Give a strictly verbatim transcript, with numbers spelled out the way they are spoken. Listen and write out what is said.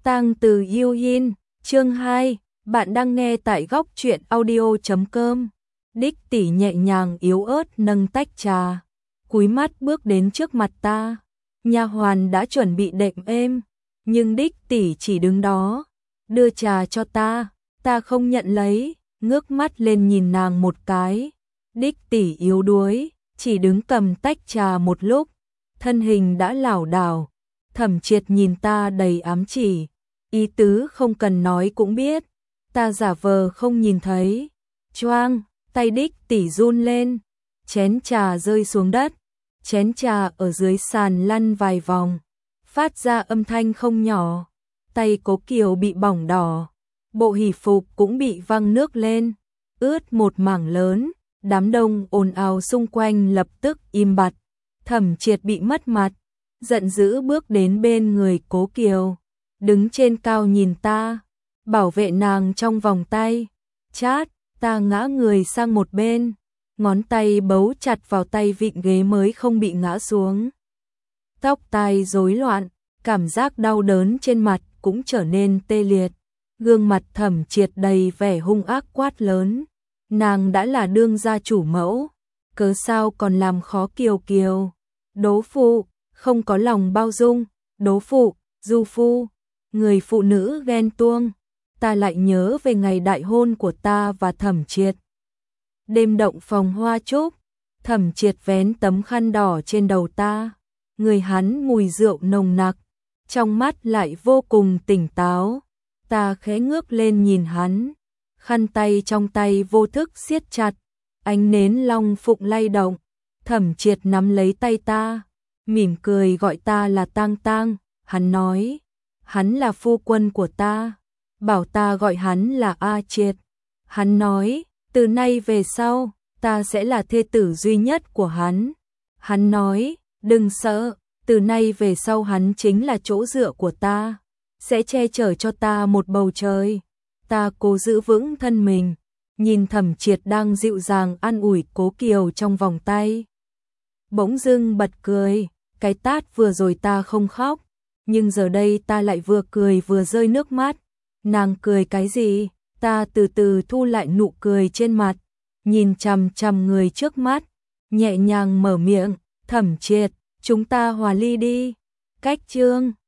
Tang từ yêu Yin, chương hai, bạn đang nghe tại góc truyện audio chấm com. Đích tỷ nhẹ nhàng yếu ớt nâng tách trà, cúi mắt bước đến trước mặt ta. Nha hoàn đã chuẩn bị đệm êm, nhưng đích tỷ chỉ đứng đó, đưa trà cho ta, ta không nhận lấy, ngước mắt lên nhìn nàng một cái. Đích tỷ yếu đuối, chỉ đứng cầm tách trà một lúc, thân hình đã lảo đảo. Thẩm Triệt nhìn ta đầy ám chỉ, ý tứ không cần nói cũng biết, ta giả vờ không nhìn thấy. Choang, tay đích tỷ run lên, chén trà rơi xuống đất, chén trà ở dưới sàn lăn vài vòng, phát ra âm thanh không nhỏ. Tay Cố Kiều bị bỏng đỏ, bộ hỷ phục cũng bị văng nước lên, ướt một mảng lớn. Đám đông ồn ào xung quanh lập tức im bặt. Thẩm Triệt bị mất mặt, giận dữ bước đến bên người Cố Kiều, đứng trên cao nhìn ta, bảo vệ nàng trong vòng tay. Chát, ta ngã người sang một bên, ngón tay bấu chặt vào tay vịn ghế mới không bị ngã xuống. Tóc tai rối loạn, cảm giác đau đớn trên mặt cũng trở nên tê liệt. Gương mặt Thẩm Triệt đầy vẻ hung ác quát lớn. Nàng đã là đương gia chủ mẫu, cớ sao còn làm khó Kiều Kiều. Đố phụ, không có lòng bao dung, đố phụ, du phu, người phụ nữ ghen tuông. Ta lại nhớ về ngày đại hôn của ta và Thẩm Triệt. Đêm động phòng hoa trúc, Thẩm Triệt vén tấm khăn đỏ trên đầu ta, người hắn mùi rượu nồng nặc, trong mắt lại vô cùng tỉnh táo. Ta khẽ ngước lên nhìn hắn, khăn tay trong tay vô thức siết chặt, ánh nến long phụng lay động. Thẩm Triệt nắm lấy tay ta, mỉm cười gọi ta là Tang Tang. Hắn nói, hắn là phu quân của ta, bảo ta gọi hắn là A Triệt. Hắn nói, từ nay về sau, ta sẽ là thê tử duy nhất của hắn. Hắn nói, đừng sợ, từ nay về sau hắn chính là chỗ dựa của ta, sẽ che chở cho ta một bầu trời. Ta cố giữ vững thân mình, nhìn Thẩm Triệt đang dịu dàng an ủi Cố Kiều trong vòng tay. Bỗng dưng bật cười, cái tát vừa rồi ta không khóc, nhưng giờ đây ta lại vừa cười vừa rơi nước mắt. Nàng cười cái gì? Ta từ từ thu lại nụ cười trên mặt, nhìn chằm chằm người trước mắt, nhẹ nhàng mở miệng, Thẩm Triệt, chúng ta hòa ly đi. Cách chương